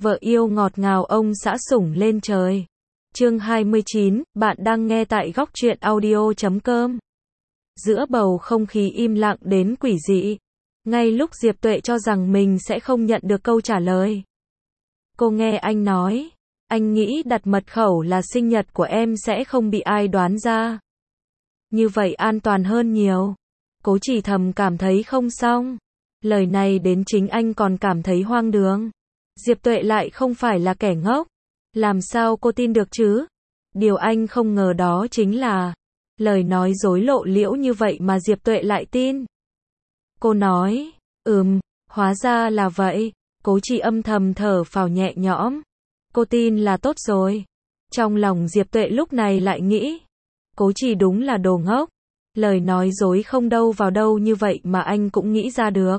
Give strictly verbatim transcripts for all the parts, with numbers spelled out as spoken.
Vợ yêu ngọt ngào ông xã sủng lên trời. Chương hai mươi chín, bạn đang nghe tại góc truyện audio chấm com. Giữa bầu không khí im lặng đến quỷ dị, ngay lúc Diệp Tuệ cho rằng mình sẽ không nhận được câu trả lời, cô nghe anh nói, anh nghĩ đặt mật khẩu là sinh nhật của em sẽ không bị ai đoán ra. Như vậy an toàn hơn nhiều. Cố Chỉ thầm cảm thấy không xong. Lời này đến chính anh còn cảm thấy hoang đường. Diệp Tuệ lại không phải là kẻ ngốc. Làm sao cô tin được chứ? Điều anh không ngờ đó chính là lời nói dối lộ liễu như vậy mà Diệp Tuệ lại tin. Cô nói, ừm, hóa ra là vậy. Cố Chỉ âm thầm thở phào nhẹ nhõm. Cô tin là tốt rồi. Trong lòng Diệp Tuệ lúc này lại nghĩ, Cố Chỉ đúng là đồ ngốc. Lời nói dối không đâu vào đâu như vậy mà anh cũng nghĩ ra được.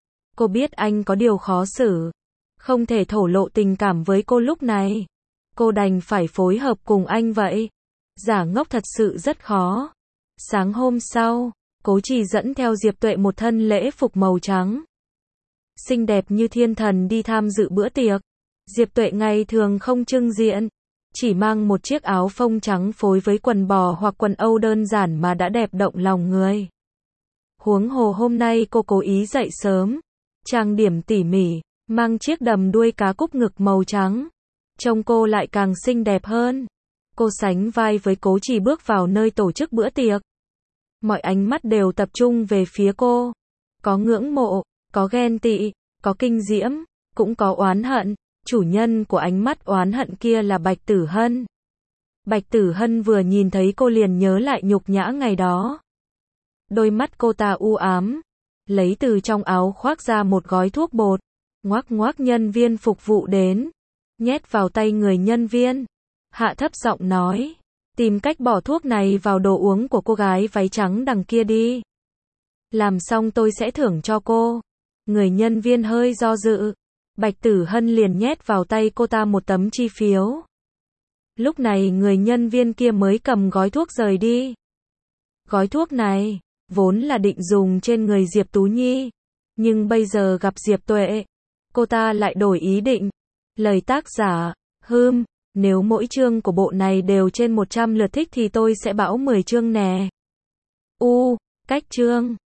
Cô biết anh có điều khó xử, không thể thổ lộ tình cảm với cô lúc này. Cô đành phải phối hợp cùng anh vậy. Giả ngốc thật sự rất khó. Sáng hôm sau, Cố Chỉ dẫn theo Diệp Tuệ một thân lễ phục màu trắng, xinh đẹp như thiên thần đi tham dự bữa tiệc. Diệp Tuệ ngày thường không trưng diện, chỉ mang một chiếc áo phông trắng phối với quần bò hoặc quần âu đơn giản mà đã đẹp động lòng người. Huống hồ hôm nay cô cố ý dậy sớm, trang điểm tỉ mỉ, mang chiếc đầm đuôi cá cúc ngực màu trắng. Trông cô lại càng xinh đẹp hơn. Cô sánh vai với Cố Chỉ bước vào nơi tổ chức bữa tiệc. Mọi ánh mắt đều tập trung về phía cô. Có ngưỡng mộ, có ghen tị, có kinh diễm, cũng có oán hận. Chủ nhân của ánh mắt oán hận kia là Bạch Tử Hân. Bạch Tử Hân vừa nhìn thấy cô liền nhớ lại nhục nhã ngày đó. Đôi mắt cô ta u ám, lấy từ trong áo khoác ra một gói thuốc bột, ngoác ngoác nhân viên phục vụ đến, nhét vào tay người nhân viên, hạ thấp giọng nói, tìm cách bỏ thuốc này vào đồ uống của cô gái váy trắng đằng kia đi. Làm xong tôi sẽ thưởng cho cô. Người nhân viên hơi do dự. Bạch Tử Hân liền nhét vào tay cô ta một tấm chi phiếu. Lúc này người nhân viên kia mới cầm gói thuốc rời đi. Gói thuốc này vốn là định dùng trên người Diệp Tú Nhi, nhưng bây giờ gặp Diệp Tuệ, cô ta lại đổi ý định. Lời tác giả, hừm, nếu mỗi chương của bộ này đều trên một trăm lượt thích thì tôi sẽ bảo mười chương nè. U, cách chương